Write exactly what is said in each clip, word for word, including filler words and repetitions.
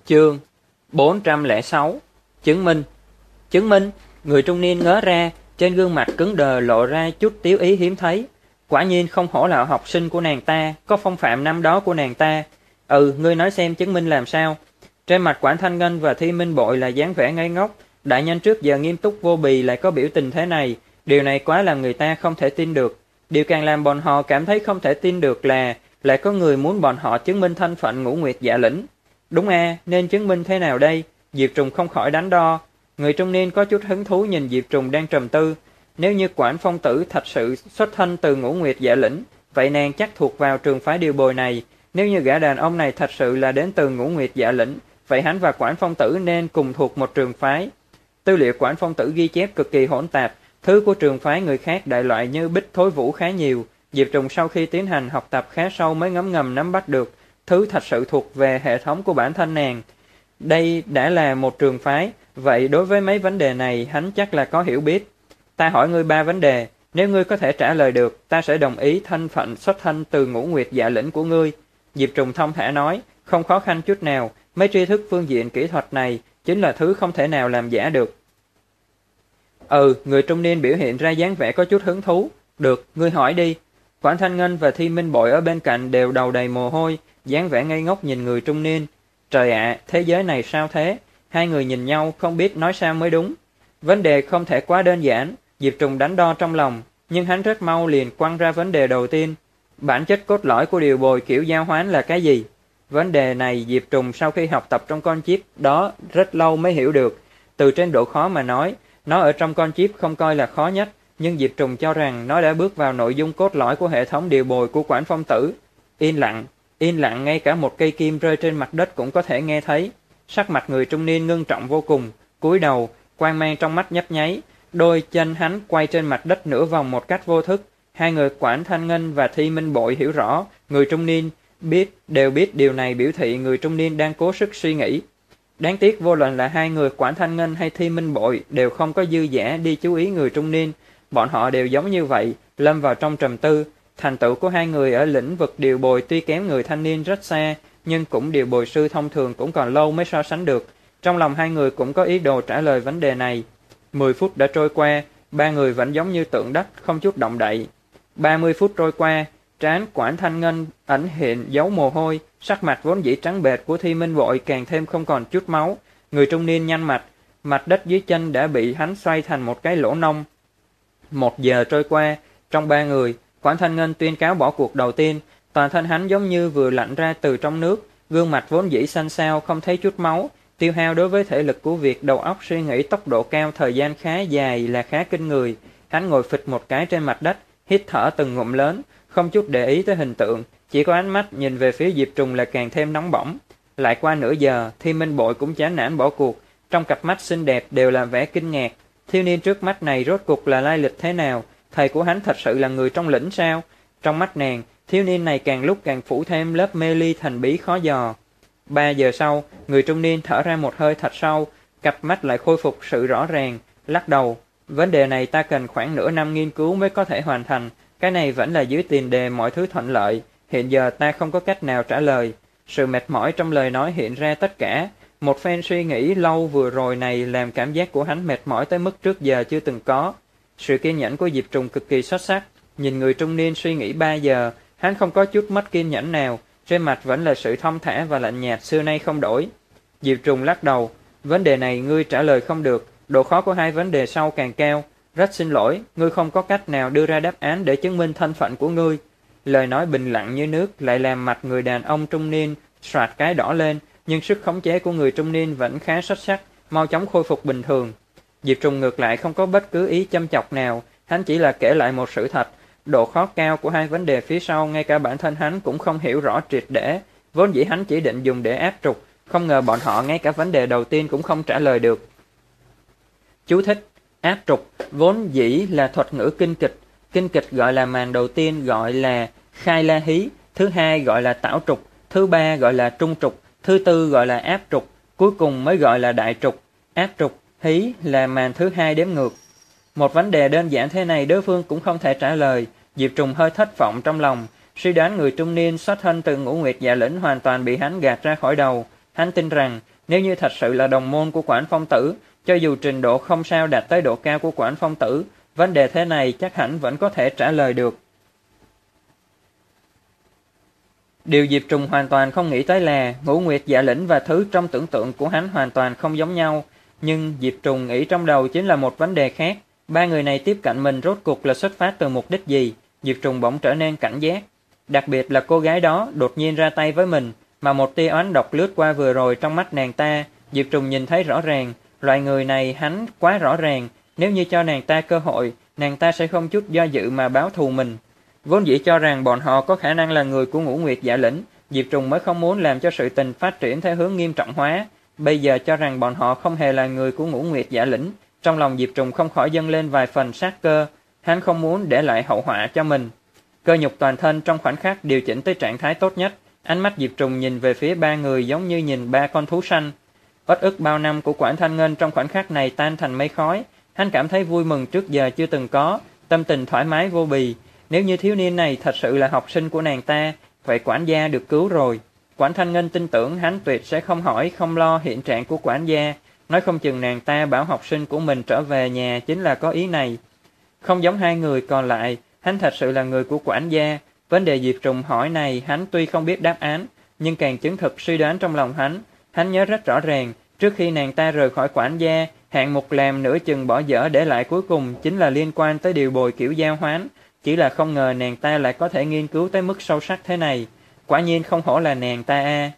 Chương bốn trăm lẻ sáu. Chứng minh. Chứng minh. Người trung niên ngớ ra, trên gương mặt cứng đờ lộ ra chút tiếu ý hiếm thấy. Quả nhiên không hổ là học sinh của nàng ta, có phong phạm năm đó của nàng ta. Ừ, ngươi nói xem chứng minh làm sao. Trên mặt Quản Thanh Ngân và Thi Minh Bội là dáng vẻ ngây ngốc. Đại nhân trước giờ nghiêm túc vô bì lại có biểu tình thế này. Điều này quá làm người ta không thể tin được. Điều càng làm bọn họ cảm thấy không thể tin được là lại có người muốn bọn họ chứng minh thân phận Ngũ Nguyệt Dạ Lĩnh. Đúng à, nên chứng minh thế nào đây? Diệp Trùng không khỏi đánh đo. Người trung niên có chút hứng thú nhìn Diệp Trùng đang trầm tư. Nếu như Quản Phong Tử thật sự xuất thân từ Ngũ Nguyệt Dạ Lĩnh, vậy nàng chắc thuộc vào trường phái điều bồi này. Nếu như gã đàn ông này thật sự là đến từ Ngũ Nguyệt Dạ Lĩnh, vậy hắn và Quản Phong Tử nên cùng thuộc một trường phái. Tư liệu Quản Phong Tử ghi chép cực kỳ hỗn tạp, thứ của trường phái người khác đại loại như Bích Thối Vũ khá nhiều. Diệp Trùng sau khi tiến hành học tập khá sâu mới ngấm ngầm nắm bắt được thứ thật sự thuộc về hệ thống của bản thân nàng. Đây đã là một trường phái, vậy đối với mấy vấn đề này hắn chắc là có hiểu biết. Ta hỏi ngươi ba vấn đề, nếu ngươi có thể trả lời được, ta sẽ đồng ý thân phận xuất thân từ Ngũ Nguyệt Dạ Lĩnh của ngươi. Diệp Trùng thông thả nói, không khó khăn chút nào, mấy tri thức phương diện kỹ thuật này chính là thứ không thể nào làm giả được. Ừ, người trung niên biểu hiện ra dáng vẻ có chút hứng thú. Được, ngươi hỏi đi. Quản Thanh Ngân và Thi Minh Bội ở bên cạnh đều đầu đầy mồ hôi, dáng vẻ ngây ngốc nhìn người trung niên. Trời ạ, thế giới này sao thế? Hai người nhìn nhau không biết nói sao mới đúng. Vấn đề không thể quá đơn giản, Diệp Trùng đánh đo trong lòng, nhưng hắn rất mau liền quăng ra vấn đề đầu tiên. Bản chất cốt lõi của điều bồi kiểu giao hoán là cái gì? Vấn đề này Diệp Trùng sau khi học tập trong con chip đó rất lâu mới hiểu được. Từ trên độ khó mà nói, nó ở trong con chip không coi là khó nhất, nhưng Diệp Trùng cho rằng nó đã bước vào nội dung cốt lõi của hệ thống điều bồi của Quản Phong Tử. Yên lặng, yên lặng ngay cả một cây kim rơi trên mặt đất cũng có thể nghe thấy. Sắc mặt người trung niên ngưng trọng vô cùng, cúi đầu, quang mang trong mắt nhấp nháy, đôi chân hắn quay trên mặt đất nửa vòng một cách vô thức. Hai người Quản Thanh Ngân và Thi Minh Bội hiểu rõ, người trung niên biết đều biết điều này biểu thị người trung niên đang cố sức suy nghĩ. Đáng tiếc vô luận là hai người Quản Thanh Ngân hay Thi Minh Bội đều không có dư dả đi chú ý người trung niên. Bọn họ đều giống như vậy, lâm vào trong trầm tư. Thành tựu của hai người ở lĩnh vực điều bồi tuy kém người thanh niên rất xa, nhưng cũng điều bồi sư thông thường cũng còn lâu mới so sánh được. Trong lòng hai người cũng có ý đồ trả lời vấn đề này. Mười phút đã trôi qua, ba người vẫn giống như tượng đất, không chút động đậy. Ba mươi phút trôi qua, trán Quản Thanh Ngân ẩn hiện dấu mồ hôi, sắc mặt vốn dĩ trắng bệch của Thi Minh Bội càng thêm không còn chút máu. Người trung niên nhăn mặt, mặt đất dưới chân đã bị hắn xoay thành một cái lỗ nông. Một giờ trôi qua, trong ba người, Quản Thanh Ngân tuyên cáo bỏ cuộc đầu tiên. Toàn thân hắn giống như vừa lạnh ra từ trong nước, gương mặt vốn dĩ xanh xao không thấy chút máu. Tiêu hao đối với thể lực của việc đầu óc suy nghĩ tốc độ cao thời gian khá dài là khá kinh người. Hắn ngồi phịch một cái trên mặt đất, hít thở từng ngụm lớn, không chút để ý tới hình tượng, chỉ có ánh mắt nhìn về phía Diệp Trùng là càng thêm nóng bỏng. Lại qua nửa giờ, Thi Minh Bội cũng chán nản bỏ cuộc, trong cặp mắt xinh đẹp đều là vẻ kinh ngạc. Thiếu niên trước mắt này rốt cuộc là lai lịch thế nào? Thầy của hắn thật sự là người trong lĩnh sao? Trong mắt nàng, thiếu niên này càng lúc càng phủ thêm lớp mê ly thần bí khó dò. Ba giờ sau, người trung niên thở ra một hơi thật sâu, cặp mắt lại khôi phục sự rõ ràng, lắc đầu. Vấn đề này ta cần khoảng nửa năm nghiên cứu mới có thể hoàn thành, cái này vẫn là dưới tiền đề mọi thứ thuận lợi, hiện giờ ta không có cách nào trả lời. Sự mệt mỏi trong lời nói hiện ra tất cả, một phen suy nghĩ lâu vừa rồi này làm cảm giác của hắn mệt mỏi tới mức trước giờ chưa từng có. Sự kiên nhẫn của Diệp Trùng cực kỳ xuất sắc, nhìn người trung niên suy nghĩ ba giờ, hắn không có chút mất kiên nhẫn nào, trên mặt vẫn là sự thong thả và lạnh nhạt xưa nay không đổi. Diệp Trùng lắc đầu, vấn đề này ngươi trả lời không được, độ khó của hai vấn đề sau càng cao. Rất xin lỗi, ngươi không có cách nào đưa ra đáp án để chứng minh thân phận của ngươi. Lời nói bình lặng như nước lại làm mặt người đàn ông trung niên soạt cái đỏ lên, nhưng sức khống chế của người trung niên vẫn khá xuất sắc, mau chóng khôi phục bình thường. Diệp Trùng ngược lại không có bất cứ ý châm chọc nào, hắn chỉ là kể lại một sự thật. Độ khó cao của hai vấn đề phía sau ngay cả bản thân hắn cũng không hiểu rõ triệt để, vốn dĩ hắn chỉ định dùng để áp trục, không ngờ bọn họ ngay cả vấn đề đầu tiên cũng không trả lời được. Chú thích: áp trục vốn dĩ là thuật ngữ kinh kịch, kinh kịch gọi là màn đầu tiên gọi là khai la hí, thứ hai gọi là tảo trục, thứ ba gọi là trung trục, thứ tư gọi là áp trục, cuối cùng mới gọi là đại trục. Áp trục, hí là màn thứ hai đếm ngược. Một vấn đề đơn giản thế này đối phương cũng không thể trả lời. Diệp Trùng hơi thất vọng trong lòng, suy đoán người trung niên xuất thân từ Ngũ Nguyệt Dạ Lĩnh hoàn toàn bị hắn gạt ra khỏi đầu. Hắn tin rằng Nếu như thật sự là đồng môn của Quản Phong Tử, cho dù trình độ không sao đạt tới độ cao của Quản Phong Tử, vấn đề thế này chắc hẳn vẫn có thể trả lời được. Điều Diệp Trùng hoàn toàn không nghĩ tới là Ngũ Nguyệt Dạ Lĩnh và thứ trong tưởng tượng của hắn hoàn toàn không giống nhau, nhưng Diệp Trùng nghĩ trong đầu chính là một vấn đề khác. Ba người này tiếp cận mình rốt cuộc là xuất phát từ mục đích gì? Diệp Trùng bỗng trở nên cảnh giác. Đặc biệt là cô gái đó đột nhiên ra tay với mình, mà một tia oán độc lướt qua vừa rồi trong mắt nàng ta. Diệp Trùng nhìn thấy rõ ràng, loại người này hắn quá rõ ràng, nếu như cho nàng ta cơ hội, nàng ta sẽ không chút do dự mà báo thù mình. Vốn dĩ cho rằng bọn họ có khả năng là người của Ngũ Nguyệt Dạ Lĩnh, Diệp Trùng mới không muốn làm cho sự tình phát triển theo hướng nghiêm trọng hóa. Bây giờ cho rằng bọn họ không hề là người của Ngũ Nguyệt Dạ Lĩnh, trong lòng Diệp Trùng không khỏi dâng lên vài phần sát cơ. Hắn không muốn để lại hậu họa cho mình. Cơ nhục toàn thân trong khoảnh khắc điều chỉnh tới trạng thái tốt nhất. Ánh mắt Diệp Trùng nhìn về phía ba người giống như nhìn ba con thú săn. Uất ức bao năm của Quản Thanh Ngân trong khoảnh khắc này tan thành mây khói. Hắn cảm thấy vui mừng trước giờ chưa từng có, tâm tình thoải mái vô bì. Nếu như thiếu niên này thật sự là học sinh của nàng ta, vậy quản gia được cứu rồi. Quản Thanh Ngân tin tưởng hắn tuyệt sẽ không hỏi không lo hiện trạng của quản gia, nói không chừng nàng ta bảo học sinh của mình trở về nhà chính là có ý này. Không giống hai người còn lại, hắn thật sự là người của quản gia. Vấn đề Diệp Trùng hỏi này hắn tuy không biết đáp án, nhưng càng chứng thực suy đoán trong lòng hắn. Hắn nhớ rất rõ ràng, trước khi nàng ta rời khỏi quản gia, hạng mục làm nửa chừng bỏ dở để lại cuối cùng chính là liên quan tới điều bồi kiểu giao hoán. Chỉ là không ngờ nàng ta lại có thể nghiên cứu tới mức sâu sắc thế này. Quả nhiên không hổ là nàng ta a. À.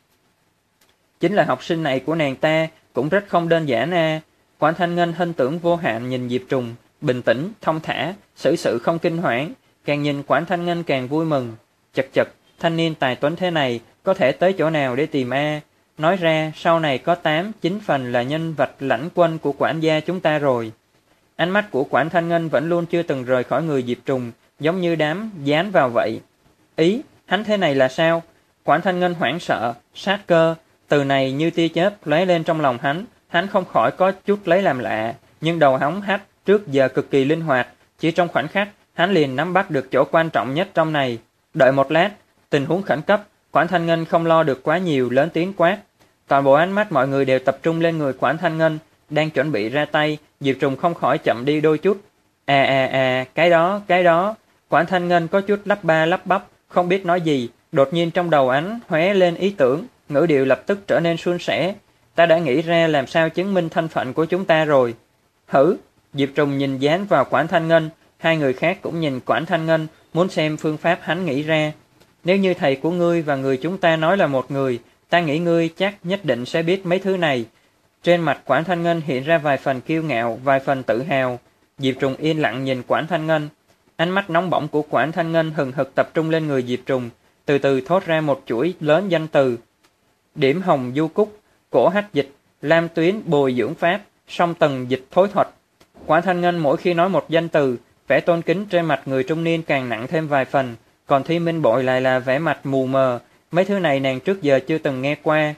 Chính là học sinh này của nàng ta cũng rất không đơn giản a. À. Quản Thanh Ngân hân tưởng vô hạn nhìn Diệp Trùng, bình tĩnh, thông thả, xử sự không kinh hoảng. Càng nhìn Quản Thanh Ngân càng vui mừng. Chật chật, thanh niên tài tuấn thế này có thể tới chỗ nào để tìm a? À. Nói ra sau này có tám, chín phần là nhân vật lãnh quân của quản gia chúng ta rồi. Ánh mắt của Quản Thanh Ngân vẫn luôn chưa từng rời khỏi người Diệp Trùng, giống như đám dán vào vậy. Ý, hắn thế này là sao? Quản Thanh Ngân hoảng sợ, sát cơ, từ này như tia chớp lóe lên trong lòng hắn. Hắn không khỏi có chút lấy làm lạ, nhưng đầu hóng hách trước giờ cực kỳ linh hoạt. Chỉ trong khoảnh khắc, hắn liền nắm bắt được chỗ quan trọng nhất trong này. Đợi một lát, tình huống khẩn cấp, Quản Thanh Ngân không lo được quá nhiều, lớn tiếng quát. Toàn bộ ánh mắt mọi người đều tập trung lên người Quản Thanh Ngân, đang chuẩn bị ra tay. Diệp Trùng không khỏi chậm đi đôi chút. À à à, cái đó, cái đó. Quản Thanh Ngân có chút lắp ba lắp bắp, không biết nói gì. Đột nhiên trong đầu ánh hóe lên ý tưởng, ngữ điệu lập tức trở nên suôn sẻ. Ta đã nghĩ ra làm sao chứng minh thân phận của chúng ta rồi. Hử? Diệp Trùng nhìn dán vào Quản Thanh Ngân, hai người khác cũng nhìn Quản Thanh Ngân, muốn xem phương pháp hắn nghĩ ra. Nếu như thầy của ngươi và người chúng ta nói là một người, ta nghĩ ngươi chắc nhất định sẽ biết mấy thứ này. Trên mặt Quản Thanh Ngân hiện ra vài phần kiêu ngạo, vài phần tự hào. Diệp Trùng yên lặng nhìn Quản Thanh Ngân. Ánh mắt nóng bỏng của Quản Thanh Ngân hừng hực tập trung lên người Diệp Trùng, từ từ thốt ra một chuỗi lớn danh từ. Điểm hồng du cúc, cổ hách dịch, lam tuyến bồi dưỡng pháp, song tầng dịch thối thuật. Quản Thanh Ngân mỗi khi nói một danh từ, vẻ tôn kính trên mặt người trung niên càng nặng thêm vài phần, còn Thi Minh Bội lại là vẻ mặt mù mờ. Mấy thứ này nàng trước giờ chưa từng nghe qua.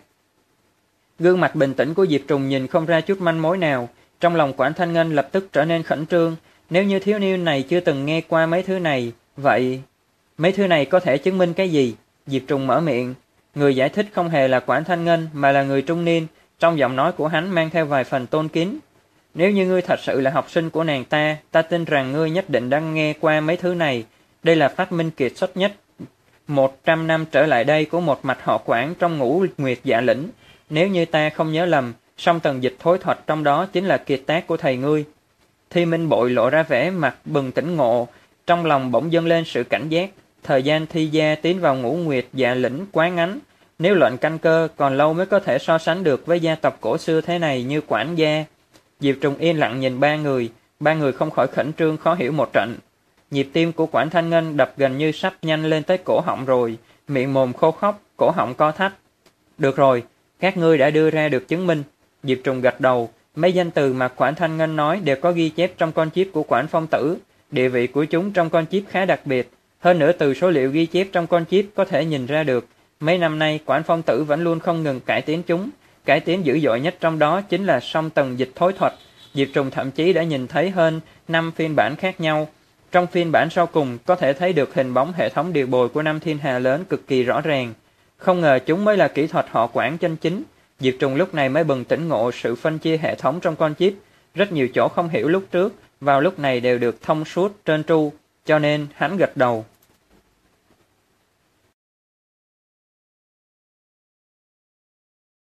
Gương mặt bình tĩnh của Diệp Trùng nhìn không ra chút manh mối nào. Trong lòng Quản Thanh Ngân lập tức trở nên khẩn trương. Nếu như thiếu niên này chưa từng nghe qua mấy thứ này, vậy mấy thứ này có thể chứng minh cái gì? Diệp Trùng mở miệng. Người giải thích không hề là Quản Thanh Ngân mà là người trung niên. Trong giọng nói của hắn mang theo vài phần tôn kính. Nếu như ngươi thật sự là học sinh của nàng ta, ta tin rằng ngươi nhất định đã nghe qua mấy thứ này. Đây là phát minh kiệt xuất nhất một trăm năm trở lại đây của một mạch họ Quản trong Ngũ Nguyệt Dạ Lĩnh. Nếu như ta không nhớ lầm, song tầng dịch thối thuật trong đó chính là kiệt tác của thầy ngươi. Thi Minh Bội lộ ra vẻ mặt bừng tỉnh ngộ, trong lòng bỗng dâng lên sự cảnh giác. Thời gian thi gia tiến vào Ngũ Nguyệt Dạ Lĩnh quá ngắn, nếu lệnh canh cơ còn lâu mới có thể so sánh được với gia tộc cổ xưa thế này như Quản gia. Diệp Trùng yên lặng nhìn ba người, ba người không khỏi khẩn trương khó hiểu một trận. Nhịp tim của Quản Thanh Ngân đập gần như sắp nhanh lên tới cổ họng rồi, miệng mồm khô khốc, cổ họng co thắt. Được rồi, các ngươi đã đưa ra được chứng minh. Diệp Trùng gật đầu, mấy danh từ mà Quản Thanh Ngân nói đều có ghi chép trong con chip của Quản Phong Tử. Địa vị của chúng trong con chip khá đặc biệt, hơn nữa từ số liệu ghi chép trong con chip có thể nhìn ra được. Mấy năm nay Quản Phong Tử vẫn luôn không ngừng cải tiến chúng, cải tiến dữ dội nhất trong đó chính là song tầng dịch thối thuật. Diệp Trùng thậm chí đã nhìn thấy hơn năm phiên bản khác nhau. Trong phiên bản sau cùng có thể thấy được hình bóng hệ thống điều bồi của năm thiên hà lớn cực kỳ rõ ràng. Không ngờ chúng mới là kỹ thuật họ Quản chân chính. Diệp Trùng lúc này mới bừng tỉnh ngộ sự phân chia hệ thống trong con chip. Rất nhiều chỗ không hiểu lúc trước, vào lúc này đều được thông suốt trơn tru, cho nên hắn gật đầu.